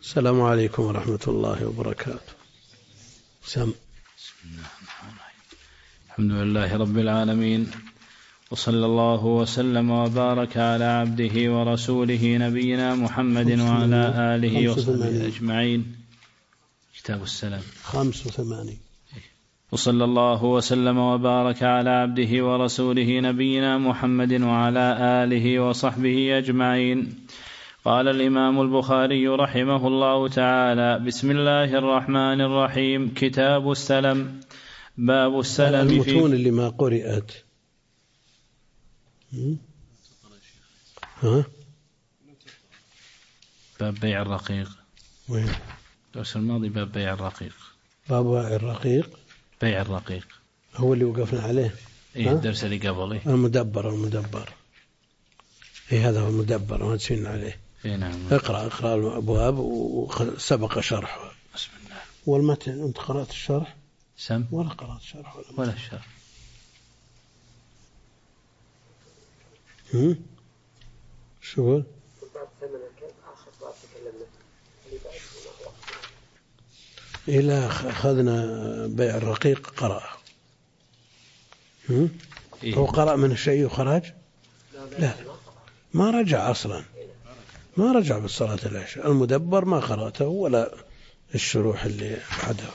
السلام عليكم ورحمة الله وبركاته. سم. الحمد لله رب العالمين، وصلى الله وسلم وبارك على عبده ورسوله نبينا محمد وعلى آله وصحبه أجمعين. كتاب السلام 85. وصلى الله وسلم وبارك على عبده ورسوله نبينا محمد وعلى آله وصحبه أجمعين. قال الإمام البخاري رحمه الله تعالى: بسم الله الرحمن الرحيم. كتاب السلم. باب السلم في المتون اللي ما قرأت. باب بيع الرقيق. وين؟ الدرس الماضي باب بيع الرقيق. باب بيع الرقيق. بيع الرقيق هو اللي وقفنا عليه. إيه الدرس اللي قبله. المدبر. إيه هذا هو المدبر ما تسين عليه. إيه نعم. اقرأ الأبواب وسبق شرحه. بسم الله. والمتن أنت قرأت الشرح؟ سم. ولا قرأت الشرح ولا الشرح. شو؟ إلا أخذنا بيع الرقيق قرأ. إيه؟ هو قرأ من الشيء وخرج؟ لا، ما رجع أصلا، ما رجع بالصلاة العشاء. المدبر ما قرأته ولا الشروح اللي بعده.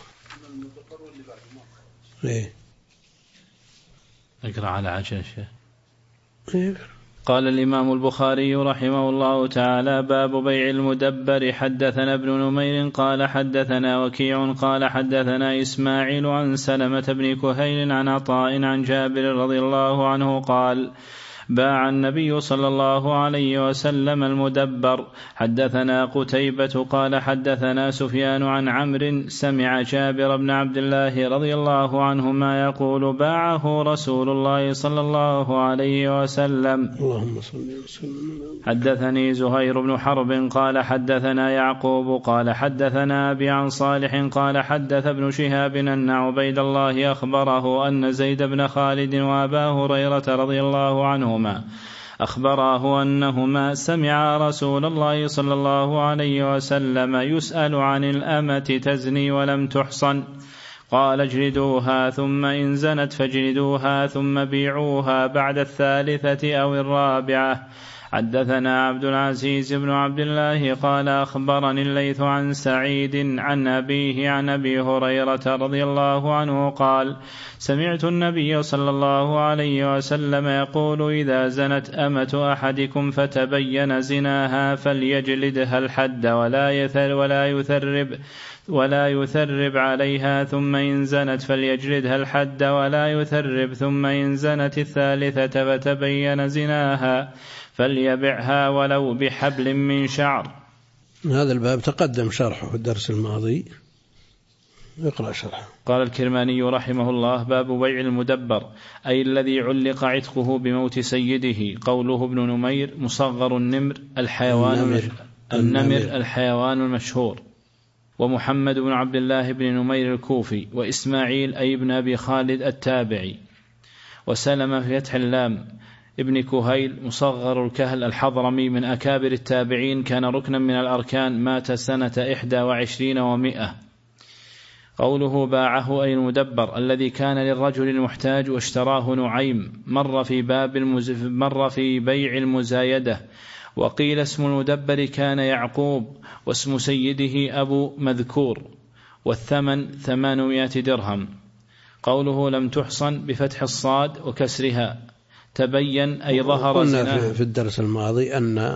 إيه؟ اقرأ على عجل. إيه؟ قال الإمام البخاري رحمه الله تعالى: باب بيع المدبر. حدثنا ابن نمير قال حدثنا وكيع قال حدثنا إسماعيل عن سلمة بن كهيل عن عطاء عن جابر رضي الله عنه قال: باع النبي صلى الله عليه وسلم المدبر. حدثنا قتيبة قال حدثنا سفيان عن عمرو سمع جابر بن عبد الله رضي الله عنهما يقول: باعه رسول الله صلى الله عليه وسلم. اللهم صل وسلم. حدثني زهير بن حرب قال حدثنا يعقوب قال حدثنا أبي عن صالح قال حدث ابن شهاب أن عبيد الله أخبره أن زيد بن خالد وأبا هريرة رضي الله عنهما أخبراه أنهما سمع رسول الله صلى الله عليه وسلم يسأل عن الأمة تزني ولم تحصن، قال: اجلدوها ثم إن زنت فاجلدوها ثم بيعوها بعد الثالثة أو الرابعة. حدثنا عبد العزيز بن عبد الله قال أخبرني الليث عن سعيد عن أبيه عن أبي هريرة رضي الله عنه قال: سمعت النبي صلى الله عليه وسلم يقول: إذا زنت أمة أحدكم فتبين زناها فليجلدها الحد ولا يثرب عليها، ثم إن زنت فليجلدها الحد ولا يثرب، ثم إن زنت الثالثة فتبين زناها فليبعها ولو بحبل من شعر. هذا الباب تقدم شرحه في الدرس الماضي. اقرأ شرحه. قال الكرماني رحمه الله: باب بيع المدبر، أي الذي علق عتقه بموت سيده. قوله ابن نمير مصغر النمر الحيوان المشهور. ومحمد بن عبد الله بن نمير الكوفي، وإسماعيل أي ابن أبي خالد التابعي. وسلم في فتح اللام ابن كهيل مصغر الكهل الحضرمي من أكابر التابعين، كان ركنا من الأركان، مات سنة 21 و100. قوله باعه أي المدبر الذي كان للرجل المحتاج واشتراه نعيم. مر في بيع المزايدة. وقيل اسم المدبر كان يعقوب، واسم سيده أبو مذكور، والثمن 800 درهم. قوله لم تحصن بفتح الصاد وكسرها. تبين أي ظهر زناها. في الدرس الماضي أن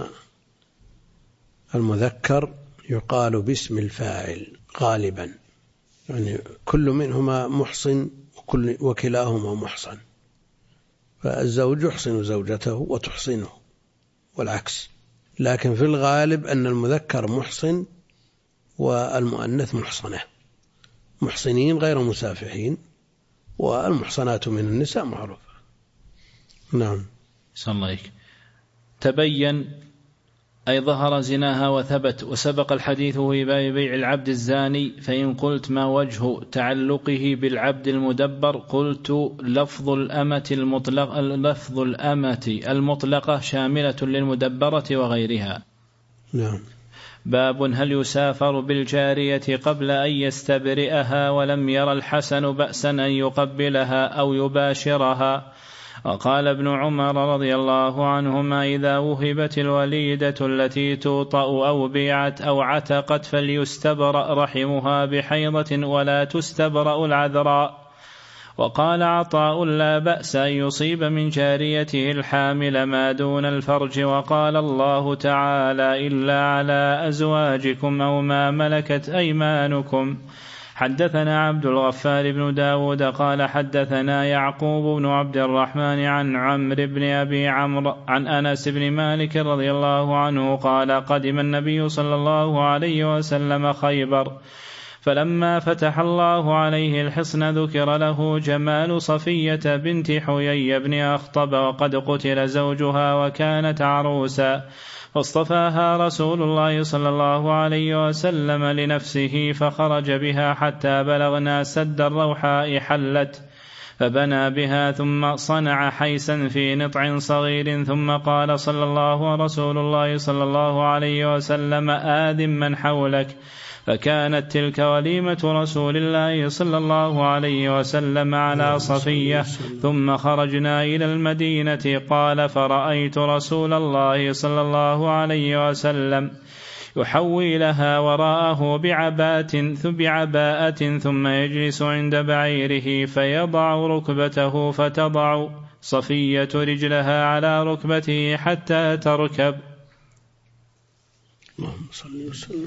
المذكر يقال باسم الفاعل غالبا، يعني كل منهما محصن وكلاهما محصن، فالزوج يحصن زوجته وتحصنه والعكس. لكن في الغالب أن المذكر محصن والمؤنث محصنة، محصنين غير مسافحين، والمحصنات من النساء معروفة. نعم. صلى الله عليك. تبين أي ظهر زناها وثبت. وسبق الحديث في باب بيع العبد الزاني. فإن قلت ما وجه تعلقه بالعبد المدبر؟ قلت لفظ الأمة المطلقة شاملة للمدبرة وغيرها. نعم. باب هل يسافر بالجارية قبل أن يستبرئها ولم ير الحسن بأسا أن يقبلها أو يباشرها. وقال ابن عمر رضي الله عنهما إذا وهبت الوليدة التي توطأ أو بيعت أو عتقت فليستبرأ رحمها بحيضة ولا تستبرأ العذراء. وقال عطاء لا بأس أن يصيب من جاريته الحامل ما دون الفرج. وقال الله تعالى إلا على أزواجكم أو ما ملكت أيمانكم. حدثنا عبد الغفار بن داود قال حدثنا يعقوب بن عبد الرحمن عن عمرو بن أبي عمرو عن أنس بن مالك رضي الله عنه قال قدم النبي صلى الله عليه وسلم خيبر فلما فتح الله عليه الحصن ذكر له جمال صفية بنت حيي بن أخطب وقد قتل زوجها وكانت عروسا فاصطفاها رسول الله صلى الله عليه وسلم لنفسه فخرج بها حتى بلغنا سد الروحاء حلت فبنى بها ثم صنع حيسا في نطع صغير ثم قال صلى الله رسول الله صلى الله عليه وسلم آذن من حولك. فكانت تلك وليمة رسول الله صلى الله عليه وسلم على صفية. ثم خرجنا إلى المدينة قال فرأيت رسول الله صلى الله عليه وسلم يحوي لها وراءه بعباءة ثم يجلس عند بعيره فيضع ركبته فتضع صفية رجلها على ركبته حتى تركب. اللهم صل وسلم.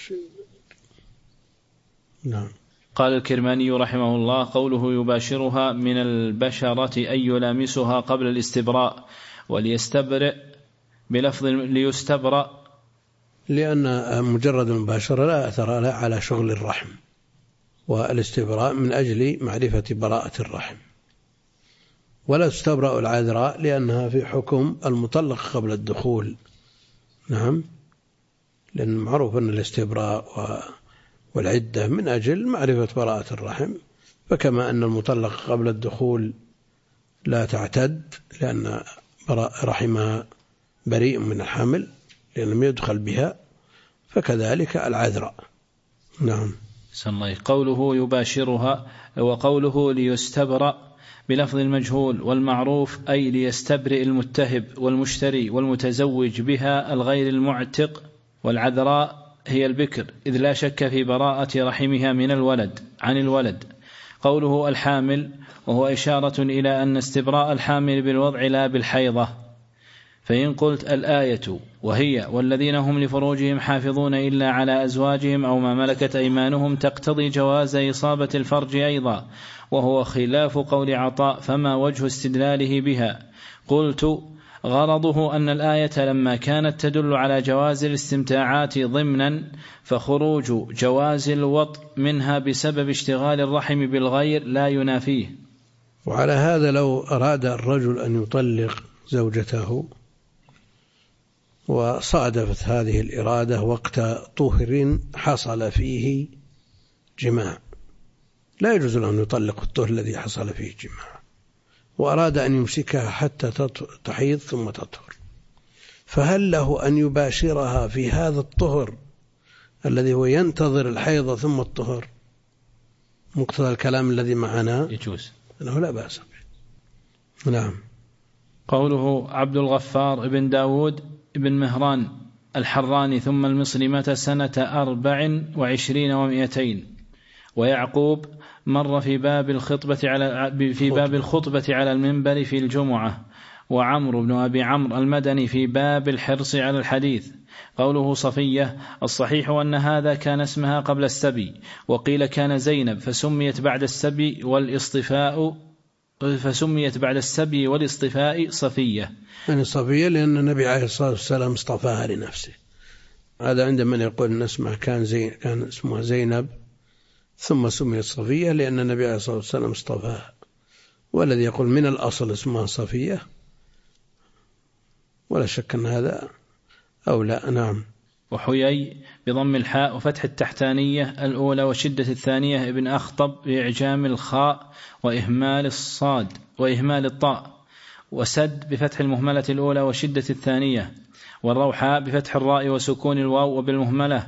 نعم. قال الكرماني رحمه الله قوله يباشرها من البشرة أي يلامسها قبل الاستبراء وليستبرئ بلفظ ليستبرأ لأن مجرد المباشرة لا أثر لها على شغل الرحم والاستبراء من أجل معرفة براءة الرحم. ولا تستبرأ العذراء لأنها في حكم المطلق قبل الدخول. نعم. لأن معروف أن الاستبراء والعدة من أجل معرفة براءة الرحم. فكما أن المطلق قبل الدخول لا تعتد لأن رحمها بريء من الحمل لأن لم يدخل بها فكذلك العذراء. نعم. قوله يباشرها وقوله ليستبرأ بلفظ المجهول والمعروف أي ليستبرئ المتهب والمشتري والمتزوج بها الغير المعتق. والعذراء هي البكر إذ لا شك في براءة رحمها من الولد عن الولد. قوله الحامل وهو إشارة إلى أن استبراء الحامل بالوضع لا بالحيضة. فإن قلت الآية وهي والذين هم لفروجهم حافظون إلا على أزواجهم أو ما ملكت أيمانهم تقتضي جواز إصابة الفرج أيضا وهو خلاف قول عطاء فما وجه استدلاله بها؟ قلت غرضه أن الآية لما كانت تدل على جواز الاستمتاعات ضمنا فخروج جواز الوطء منها بسبب اشتغال الرحم بالغير لا ينافيه. وعلى هذا لو أراد الرجل أن يطلق زوجته وصادفت هذه الإرادة وقت طهر حصل فيه جماع لا يجوز له أن يطلق الطهر الذي حصل فيه جماع وأراد أن يمسكها حتى تحيض ثم تطهر فهل له أن يباشرها في هذا الطهر الذي هو ينتظر الحيض ثم الطهر مقتضى الكلام الذي معنا يجوز أنه لا بأس به. نعم. قوله عبد الغفار ابن داود ابن مهران الحراني ثم المصري مات سنة 24 و200 ويعقوب مر في باب الخطبة على المنبر في الجمعة وعمرو بن أبي عمرو المدني في باب الحرص على الحديث. قوله صفية الصحيح أن هذا كان اسمها قبل السبي وقيل كان زينب فسميت بعد السبي والاصطفاء صفية يعني صفية لأن النبي عليه الصلاة والسلام اصطفاها لنفسه. هذا عند من يقول أن اسمها كان اسمها زينب ثم سميت صفية لأن النبي عليه الصلاة والسلام اصطفاها والذي يقول من الأصل اسمها صفية ولا شك أن هذا أو لا. نعم. وحيي بضم الحاء وفتح التحتانية الأولى وشدة الثانية ابن أخطب بإعجام الخاء وإهمال الصاد وإهمال الطاء وسد بفتح المهملة الأولى وشدة الثانية والروحاء بفتح الراء وسكون الواو وبالمهملة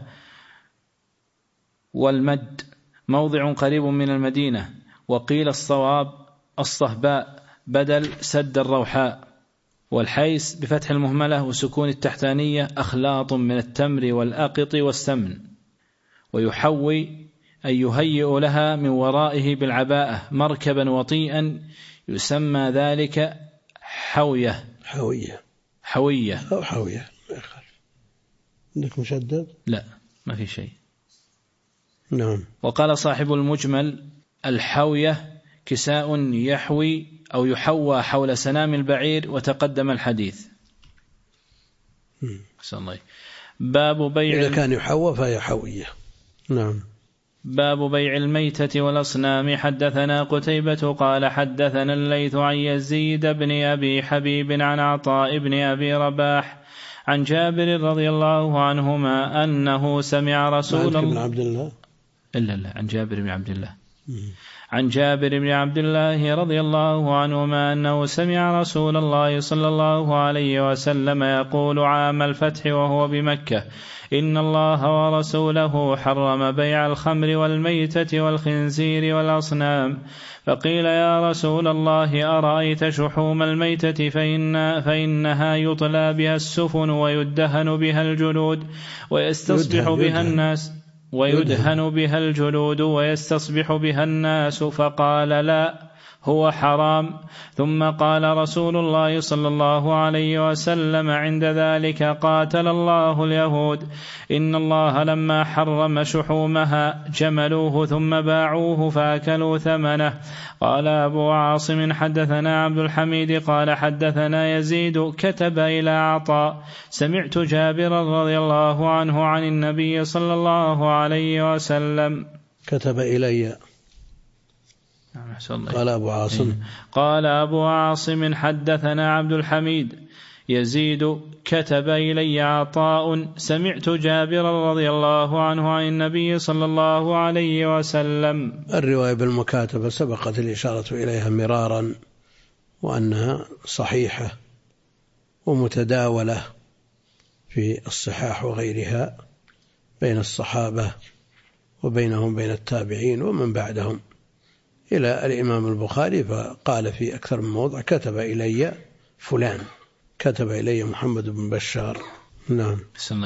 والمد، موضع قريب من المدينة. وقيل الصواب الصهباء بدل سد الروحاء. والحيس بفتح المهملة وسكون التحتانية أخلاط من التمر والأقط والسمن. ويحوي أن يهيئ لها من ورائه بالعباءة مركبا وطيئا يسمى ذلك حوية. حوية أو حوية. عندك مشدد؟ لا ما في شيء. نعم. وقال صاحب المجمل الحوية كساء يحوي أو يحوى حول سنام البعير، وتقدم الحديث. باب بيع إذا كان يحوى فهي حوية. نعم. باب بيع الميتة والأصنام. حدثنا قتيبة قال حدثنا الليث عن يزيد بن أبي حبيب عن عطاء بن أبي رباح عن جابر رضي الله عنهما أنه سمع رسول الله عبد الله عن جابر بن عبد الله عن جابر بن عبد الله رضي الله عنهما أنه سمع رسول الله صلى الله عليه وسلم يقول عام الفتح وهو بمكة: إن الله ورسوله حرم بيع الخمر والميتة والخنزير والأصنام. فقيل: يا رسول الله أرأيت شحوم الميتة فإنها يطلى بها السفن ويدهن بها الجلود ويستصبح بها الناس ويستصبح بها الناس. فقال: لا، هو حرام. ثم قال رسول الله صلى الله عليه وسلم عند ذلك: قاتل الله اليهود، إن الله لما حرم شحومها جملوه ثم باعوه فأكلوا ثمنه. قال أبو عاصم حدثنا عبد الحميد قال حدثنا يزيد كتب إلى عطاء: سمعت جابرا رضي الله عنه عن النبي صلى الله عليه وسلم. كتب إلي. قال أبو عاصم حدثنا عبد الحميد يزيد كتب إلي عطاء: سمعت جابر رضي الله عنه عن النبي صلى الله عليه وسلم. الرواية بالمكاتبة سبقت الإشارة إليها مرارا، وأنها صحيحة ومتداولة في الصحاح وغيرها بين الصحابة وبينهم بين التابعين ومن بعدهم إلى الإمام البخاري، فقال في أكثر من موضع: كتب إلي فلان، كتب إلي محمد بن بشار. نعم.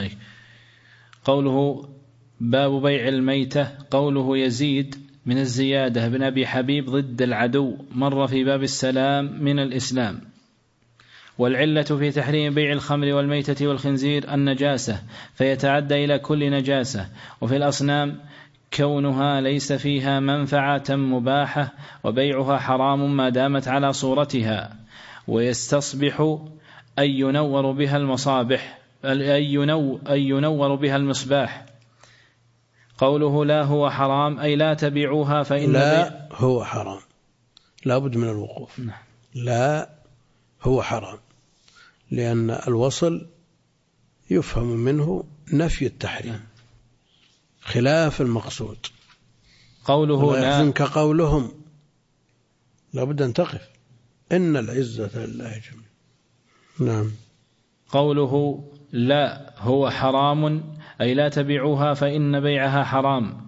قوله باب بيع الميتة، قوله يزيد من الزيادة بن أبي حبيب ضد العدو، مر في باب السلام من الإسلام. والعلة في تحريم بيع الخمر والميتة والخنزير النجاسة، فيتعدى إلى كل نجاسة. وفي الأصنام كونها ليس فيها منفعة مباحة، وبيعها حرام ما دامت على صورتها. ويستصبح أن ينور بها المصابيح، أن ينور بها المصباح. قوله لا هو حرام أي لا تبيعوها، فإن لا هو حرام، لا بد من الوقوف. لا هو حرام، لأن الوصل يفهم منه نفي التحريم خلاف المقصود. قوله لا يحزنك قولهم، لا بد أن تقف، إن العزة لله جميعا. نعم. قوله لا هو حرام أي لا تبيعوها فإن بيعها حرام.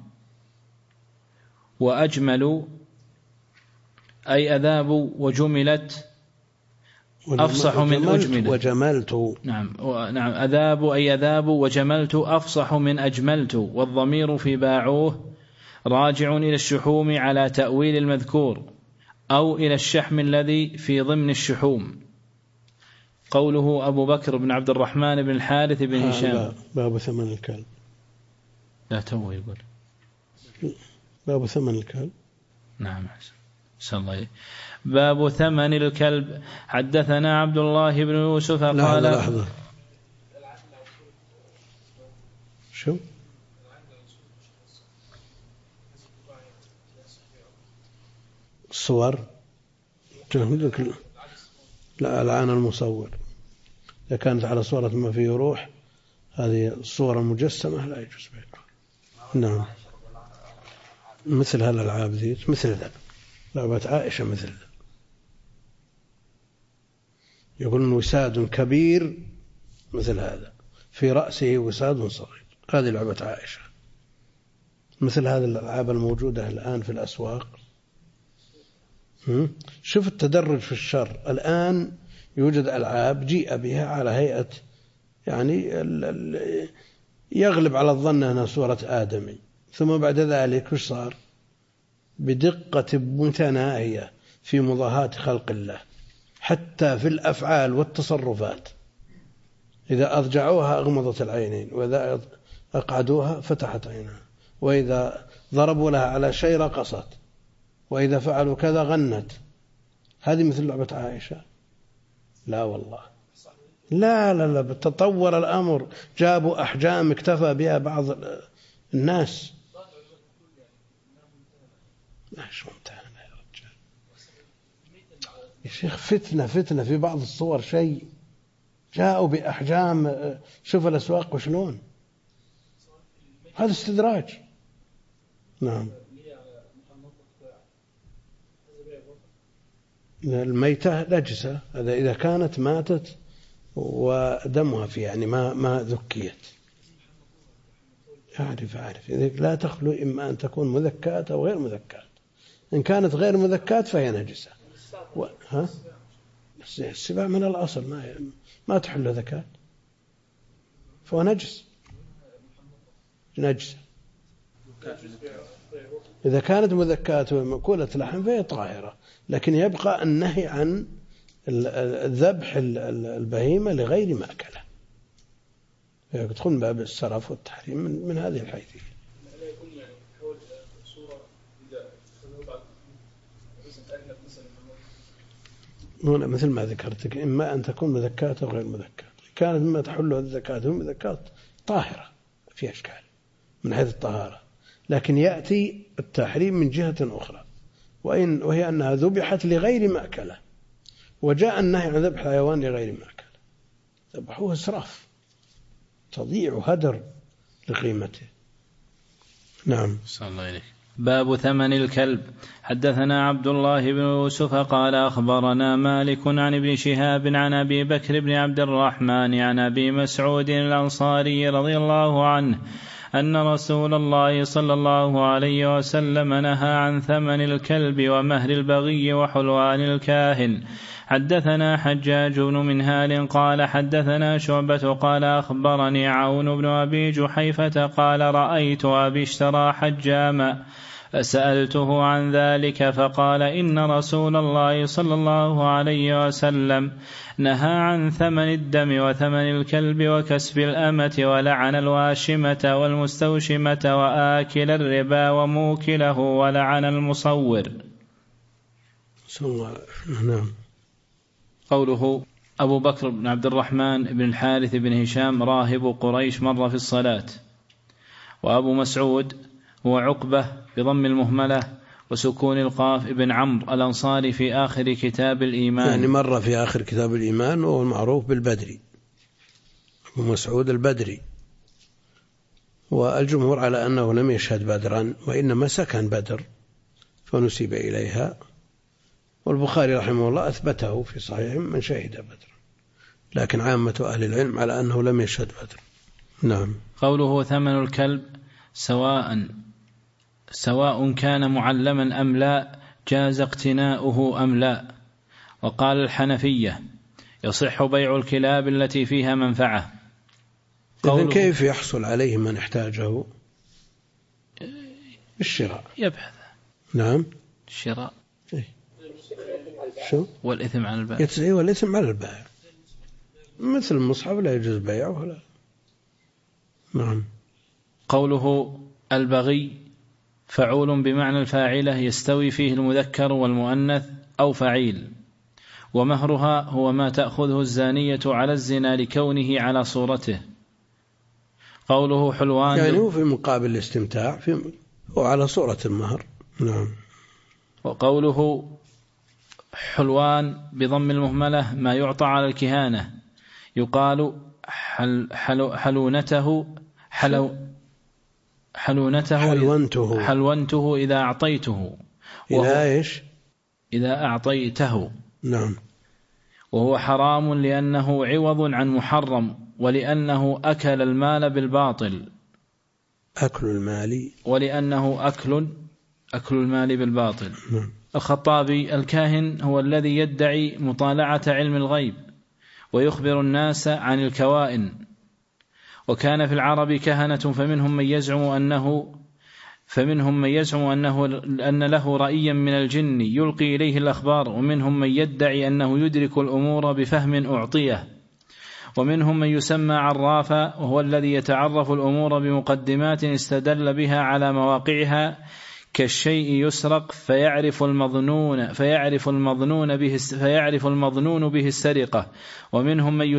وأجمل أي أذاب، وجملت أفصح من أجملت وجملت. نعم أذاب أي أذاب، وجملت أفصح من أجملت. والضمير في باعوه راجع إلى الشحوم على تأويل المذكور، أو إلى الشحم الذي في ضمن الشحوم. قوله أبو بكر بن عبد الرحمن بن الحارث بن هشام. باب ثمن الكلب. لا تو يقول باب ثمن الكلب. نعم الله. باب ثمن الكلب. حدثنا عبد الله بن يوسف قال. لحظة. شو الصور؟ لا، الآن المصور إذا كانت على صورة ما فيه روح، هذه الصور المجسمة لا يجوز بيعها. نعم. مثل هالألعاب ذي، مثل ذا لعبة عائشة مثل ذا. يقولون وساد كبير مثل هذا في رأسه وساد صغير، هذه لعبة عائشة. مثل هذه الألعاب الموجودة الآن في الأسواق. شوف التدرج في الشر. الآن يوجد ألعاب جيء بها على هيئة يعني يغلب على الظن أنها صورة آدمي، ثم بعد ذلك وش صار؟ بدقة متناهية في مضاهاة خلق الله، حتى في الأفعال والتصرفات. إذا أضجعوها أغمضت العينين، وإذا أقعدوها فتحت عينها، وإذا ضربوا لها على شيء رقصت، وإذا فعلوا كذا غنت. هذه مثل لعبة عائشة؟ لا والله، لا لا لا، تطور الأمر، جابوا أحجام اكتفى بها بعض الناس. ماش ممتهنة يا رجال يا شيخ، فتنة في بعض الصور شيء، جاءوا بأحجام. شوف الأسواق وشلون، هذا استدراج. نعم. الميتة نجسة، هذا إذا كانت ماتت ودمها في يعني ما ذكيت. أعرف إذا لا تخلو إما أن تكون مذكاة أو غير مذكاة. إن كانت غير مذكاة فهي نجسة. السباع من الأصل ما تحل ذكاة، فهو نجس. إذا كانت مذكاة ومأكولة لحم فهي طاهرة، لكن يبقى النهي عن الذبح البهيمة لغير مأكلة، يدخل من باب السرف والتحريم من هذه الحيثية. هنا مثل ما ذكرتك، إما أن تكون مذكاة أو غير مذكاة. كانت مما تحله الذكاة والمذكاة طاهرة في أشكال من حيث الطهارة، لكن يأتي التحريم من جهة أخرى، وهي أنها ذبحت لغير مأكلة، وجاء النهي عن ذبح الحيوان لغير مأكلة. ذبحوه إسراف، تضيع هدر لقيمته. نعم. صلى الله عليه. باب ثمن الكلب. حدثنا عبد الله بن يوسف قال أخبرنا مالك عن ابن شهاب عن أبي بكر بن عبد الرحمن عن أبي مسعود الأنصاري رضي الله عنه أن رسول الله صلى الله عليه وسلم نهى عن ثمن الكلب ومهر البغي وحلوان الكاهن. حدثنا حجاج بن منهال قال حدثنا شعبة قال أخبرني عون بن أبي جحيفة قال رأيت أبي اشترى حجاما فسألته عن ذلك فقال إن رسول الله صلى الله عليه وسلم نهى عن ثمن الدم وثمن الكلب وكسب الأمة، ولعن الواشمة والمستوشمة وآكل الربا وموكله، ولعن المصور. نعم. قوله أبو بكر بن عبد الرحمن بن الحارث بن هشام راهب قريش مر في الصلاة، وأبو مسعود هو عقبة بضم المهملة وسكون القاف ابن عمرو الأنصاري في آخر كتاب الإيمان، يعني مر في آخر كتاب الإيمان، وهو المعروف بالبدري، أبو مسعود البدري. والجمهور على أنه لم يشهد بدرا، وإنما سكن بدر فنسب إليها، والبخاري رحمه الله أثبته في صحيح من شهد بدر، لكن عامة أهل العلم على أنه لم يشهد بدر. نعم. قوله ثمن الكلب سواء كان معلما أم لا، جاز اقتناؤه أم لا. وقال الحنفية يصح بيع الكلاب التي فيها منفعة. إذن كيف يحصل عليه من احتاجه؟ الشراء، يبحث. نعم، الشراء. شو؟ والإثم على البائع. والإثم على البائع، مثل المصحف لا يجوز بيعه. لا. نعم. قوله البغي فعول بمعنى الفاعلة، يستوي فيه المذكر والمؤنث أو فعيل. ومهرها هو ما تأخذه الزانية على الزنا لكونه على صورته. قوله حلوان يعني هو في مقابل الاستمتاع، هو على صورة المهر. نعم. وقوله حلوان بضم المهملة ما يعطى على الكهانة، يقال حلونته إذا أعطيته. إذا أعطيته. نعم. وهو حرام لأنه عوض عن محرم، ولأنه أكل المال بالباطل. أكل المال ولأنه أكل المال بالباطل. الخطابي: الكاهن هو الذي يدعي مطالعة علم الغيب ويخبر الناس عن الكوائن. وكان في العرب كهنة فمنهم من يزعم أن له رأيا من الجن يلقي إليه الأخبار، ومنهم من يدعي أنه يدرك الأمور بفهم أعطيه، ومنهم من يسمى عرافا وهو الذي يتعرف الأمور بمقدمات استدل بها على مواقعها، كالشيء يسرق فيعرف المظنون به السرقة. ومنهم من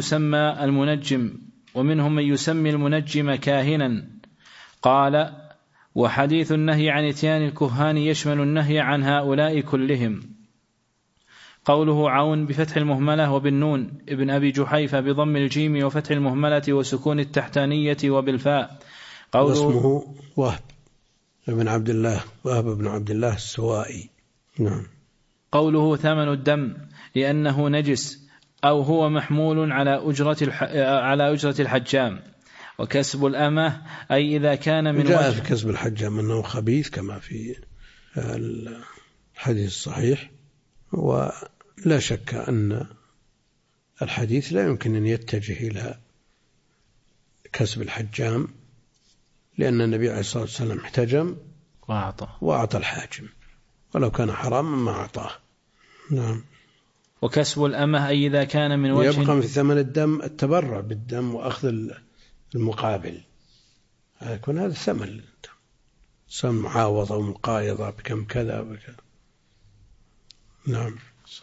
يسمي المنجم كاهنا. قال: وحديث النهي عن اتيان الكهان يشمل النهي عن هؤلاء كلهم. قوله عون بفتح المهملة وبالنون، ابن أبي جحيفة بضم الجيم وفتح المهملة وسكون التحتانية وبالفاء. اسمه وهب بن عبد الله السوائي. نعم. قوله ثمن الدم لأنه نجس أو هو محمول على أجرة الحجام. وكسب الأمة أي إذا كان من جاء في كسب الحجام أنه خبيث كما في الحديث الصحيح، ولا شك أن الحديث لا يمكن أن يتجه إلى كسب الحجام، لأن النبي عليه الصلاة والسلام احتجم وأعطى الحاجم، ولو كان حراما ما أعطاه. نعم. وكسب الأمة أي إذا كان من وجه، يبقى في ثمن الدم التبرع بالدم وأخذ المقابل، يكون هذا ثمن الدم، سواء معاوضة أو مقايضة بكم كذا بكذا. نعم.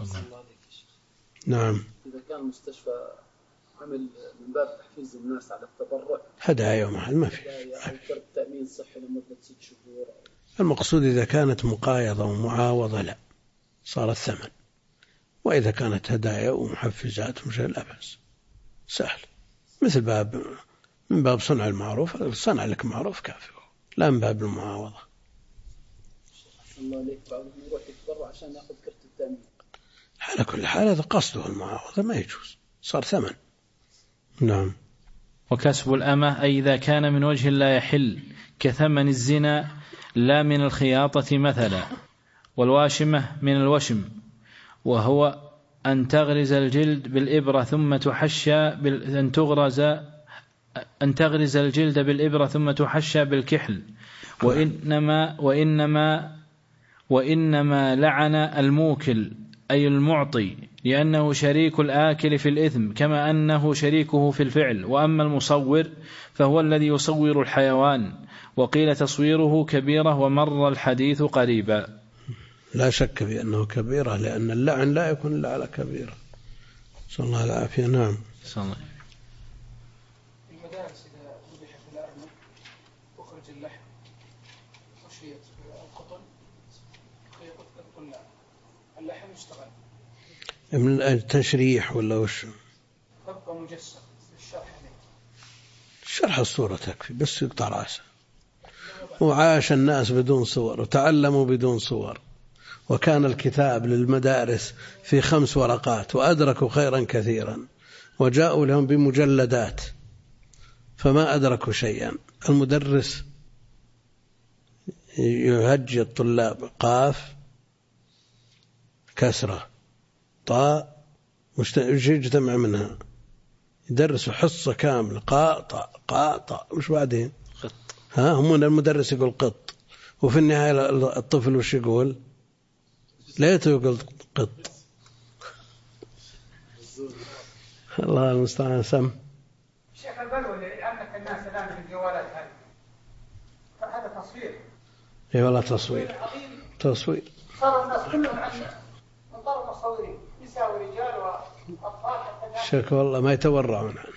نعم. إذا كان المستشفى عمل من باب تحفيز الناس على التبرع، هدايا ومحل ما في تأمين صحي لمدة 6 شهور. المقصود إذا كانت مقايضة ومعاوضة لا، صار الثمن. وإذا كانت هدايا ومحفزات مش لا بأس، سهل، مثل من باب صنع المعروف، صنع لك معروف كافي، لا من باب المعاوضة. الله عليك، بعضهم يروح يتبرع عشان يأخذ كرت التأمين. على كل حال هذا قصده المعاوضة، ما يجوز، صار ثمن. نعم. وكسب الأمة أي إذا كان من وجه لا يحل، كثمن الزنا لا من الخياطة مثلا. والواشمة من الوشم، وهو أن تغرز الجلد بالإبرة ثم تحشى أن تغرز الجلد بالإبرة ثم تحشى بالكحل. وإنما لعن الموكل أي المعطي، لأنه شريك الآكل في الإثم كما أنه شريكه في الفعل. وأما المصور فهو الذي يصور الحيوان، وقيل تصويره كبيرة ومر الحديث قريبا. لا شك بأنه كبيرة، لأن اللعن لا يكون إلا على كبيرة. صلى الله العافية. نعم. صلى الله. المدارس إذا ذبحت الأرنب أخرج اللحم وشيت القطن خيطت الطلاب، اللحم يشتغل من التشريح ولا وش؟ تبقى مجسم الشرح. شرح الصورة تكفي، بس يقطع رأسه. وعاش الناس بدون صور وتعلموا بدون صور، وكان الكتاب للمدارس في 5 ورقات، وأدركوا خيرا كثيرا، وجاءوا لهم بمجلدات فما أدركوا شيئا. المدرس يهجي الطلاب قاف كسرة طاء يجتمع منها، يدرسوا حصة كاملة قاء طاء قاء طاء، وش بعدين؟ هم المدرس يقول قط، وفي النهاية الطفل وش يقول؟ ليته يقول قط. الله المستعان. سم شيخ البلوي، لأنك الناس الآن في الجوالات هذه، فهذا تصوير. اي والله تصوير. صار الناس كلهم عن منظر مصورين، نساء ورجال وأطفال حتى. شيخ والله ما يتورعون عنه.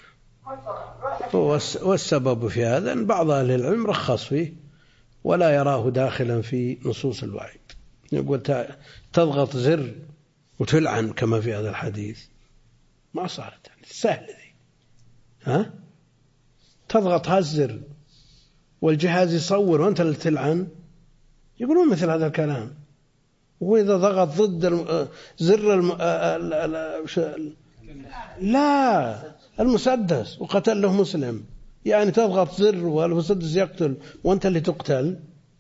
والسبب في هذا أن بعض أهل العلم رخص فيه ولا يراه داخلا في نصوص الوعيد. يقول تضغط زر وتلعن كما في هذا الحديث، ما صارت يعني سهل ذي. تضغط هالزر والجهاز يصور وأنت اللي تلعن، يقولون مثل هذا الكلام. وإذا ضغط ضد زر لا المسدس وقتل له مسلم، يعني تضغط زر والمسدس يقتل وأنت اللي تقتل،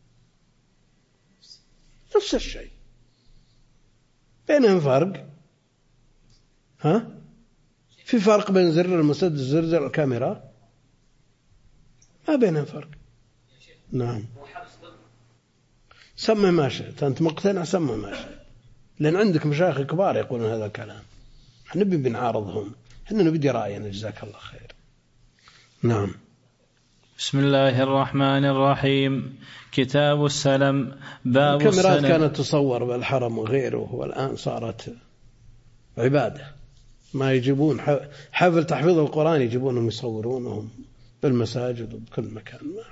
نفس الشيء. بينهم فرق؟ ها؟ في فرق بين زر المسدس وزر الكاميرا؟ ما بينهم فرق. نعم. سمه ما شئت، أنت مقتنع سمه ما شئت، لأن عندك مشايخ كبار يقولون هذا الكلام، احنا نبي بنعارضهم، احنا نبي رأينا. جزاك الله خير. نعم. بسم الله الرحمن الرحيم. كتاب السلم. باب الكاميرات كانت تصور بالحرم وغيره، والآن صارت عبادة. ما يجيبون حفل تحفيظ القرآن يجيبونهم يصورونهم بالمساجد وبكل مكان. ما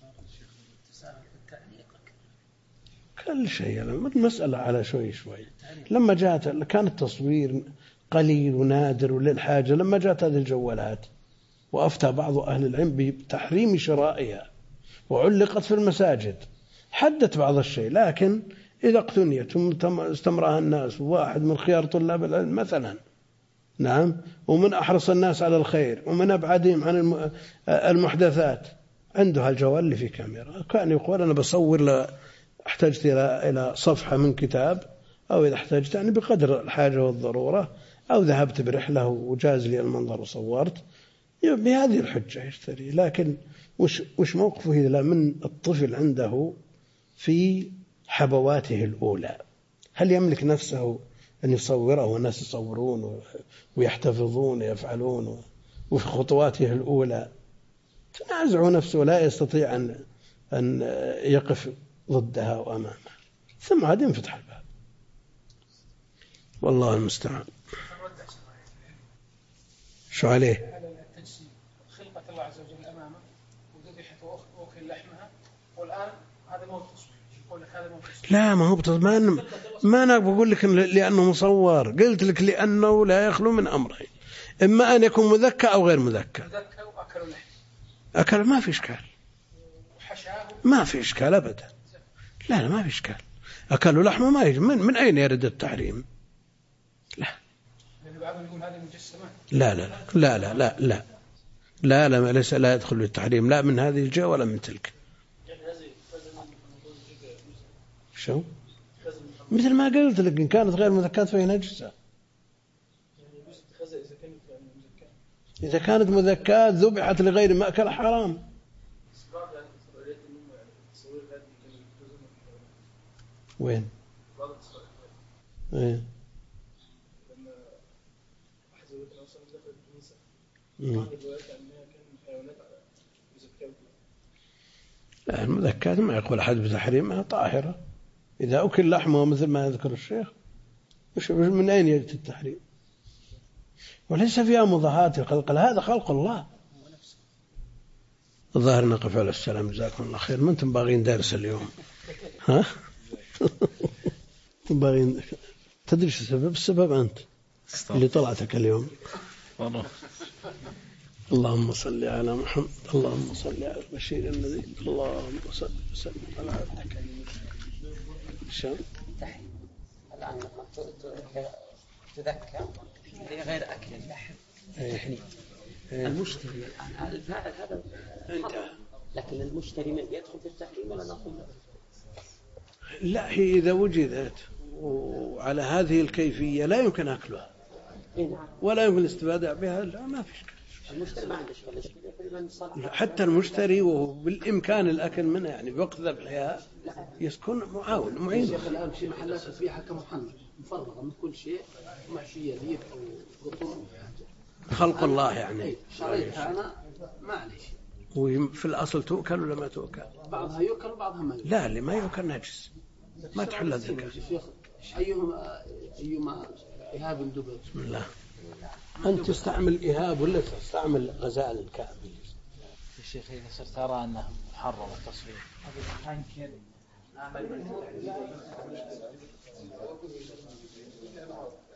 كل شيء المسألة على شوي شوي. لما جاءت كان التصوير قليل ونادر وللحاجة، لما جاءت هذه الجوالات وأفتى بعض أهل العلم بتحريم شرائها وعلقت في المساجد، حدت بعض الشيء، لكن إذا اقتنيت استمرها الناس، واحد من خيار طلاب العلم مثلا، نعم، ومن أحرص الناس على الخير ومن أبعدهم عن المحدثات، عنده الجوال اللي فيه كاميرا، كان يقول أنا بصور احتجت إلى صفحة من كتاب، أو إذا احتجت يعني بقدر الحاجة والضرورة، أو ذهبت برحلة وجاز لي المنظر وصورت، بهذه الحجة يشتري. لكن وش موقفه إذا من الطفل عنده في حبواته الأولى؟ هل يملك نفسه أن يصوره والناس يصورون ويحتفظون ويفعلون، وفي خطواته الأولى تنازع نفسه لا يستطيع أن يقف ضدها وأمامها، ثم عاد ينفتح الباب، والله المستعان. شو عليه؟ خلقة الله عز وجل أمامه وذبحت وأكل لحمها، والآن هذا مو تصوير، يقول لك هذا مو تصوير. لا، ما هو ما أنا بقول لك لأنه مصور، قلت لك لأنه لا يخلو من أمرين، إما أن يكون مذكى أو غير مذكى. مذكى وأكلوا لحم. أكل ما في إشكال، ما في إشكال أبدا، لا ما في إشكال. أكلوا لحمه ما يجي، من أين يرد التحريم؟ لا. لأن بعضهم يقول هذه مجسمة. لا لا لا لا لا لا لا لا ليس، لا يدخل التحريم لا من هذه الجهة ولا من تلك. شو؟ مثل ما قلت لك، إن كانت غير مذكاة فهي نجسة. إذا كانت مذكاة ذبحت لغير مأكل حرام. وين؟ إيه؟ لا، المذكاة ما يقول أحد بتحريمها، طاهرة إذا أكل لحمه مثل ما يذكر الشيخ. مش من أين يجد التحريم؟ وليس فيها مضاهاة الخلق، هذا خلق الله. الظاهر نقف على السلام، جزاكم الله خير. ما أنتم باغين درس اليوم؟ ها؟ باغين تدري السبب أنت اللي طلعتك اليوم. اللهم صل على محمد، اللهم صل على البشير النذير، اللهم صل وسلم على عبدك. شو؟ الآن تذكر غير أكل اللحم تحريم. المشتري الآن الفاعل هذا انتهى، لكن المشتري من يدخل في التحريم ولا نقول؟ لا، هي إذا وجدت وعلى هذه الكيفية لا يمكن أكلها ولا يمكن الاستفادة بها، لا ما في شيء. المشتري ما عنده شيء، حتى المشتري وبالإمكان الأكل منها، يعني بوقت ذبحها يكون معاون معين. الشيخ الآن في محلات تبيعها كمحل مفرغة من كل شيء، محشية ليف أو قطن، خلق الله يعني. شريتها أنا ما عليه شيء. وفي الأصل تؤكل ولا ما تؤكل؟ بعضها يؤكل وبعضها ما يؤكل. لا، اللي ما يؤكل نجس، ما تحل الذكر. أيما إهاب دبر. بسم الله. أنت تستعمل إهاب ولا تستعمل غزال الكعب؟ الشيخ إذا صرت أرى أنه محرم التصوير أنكر.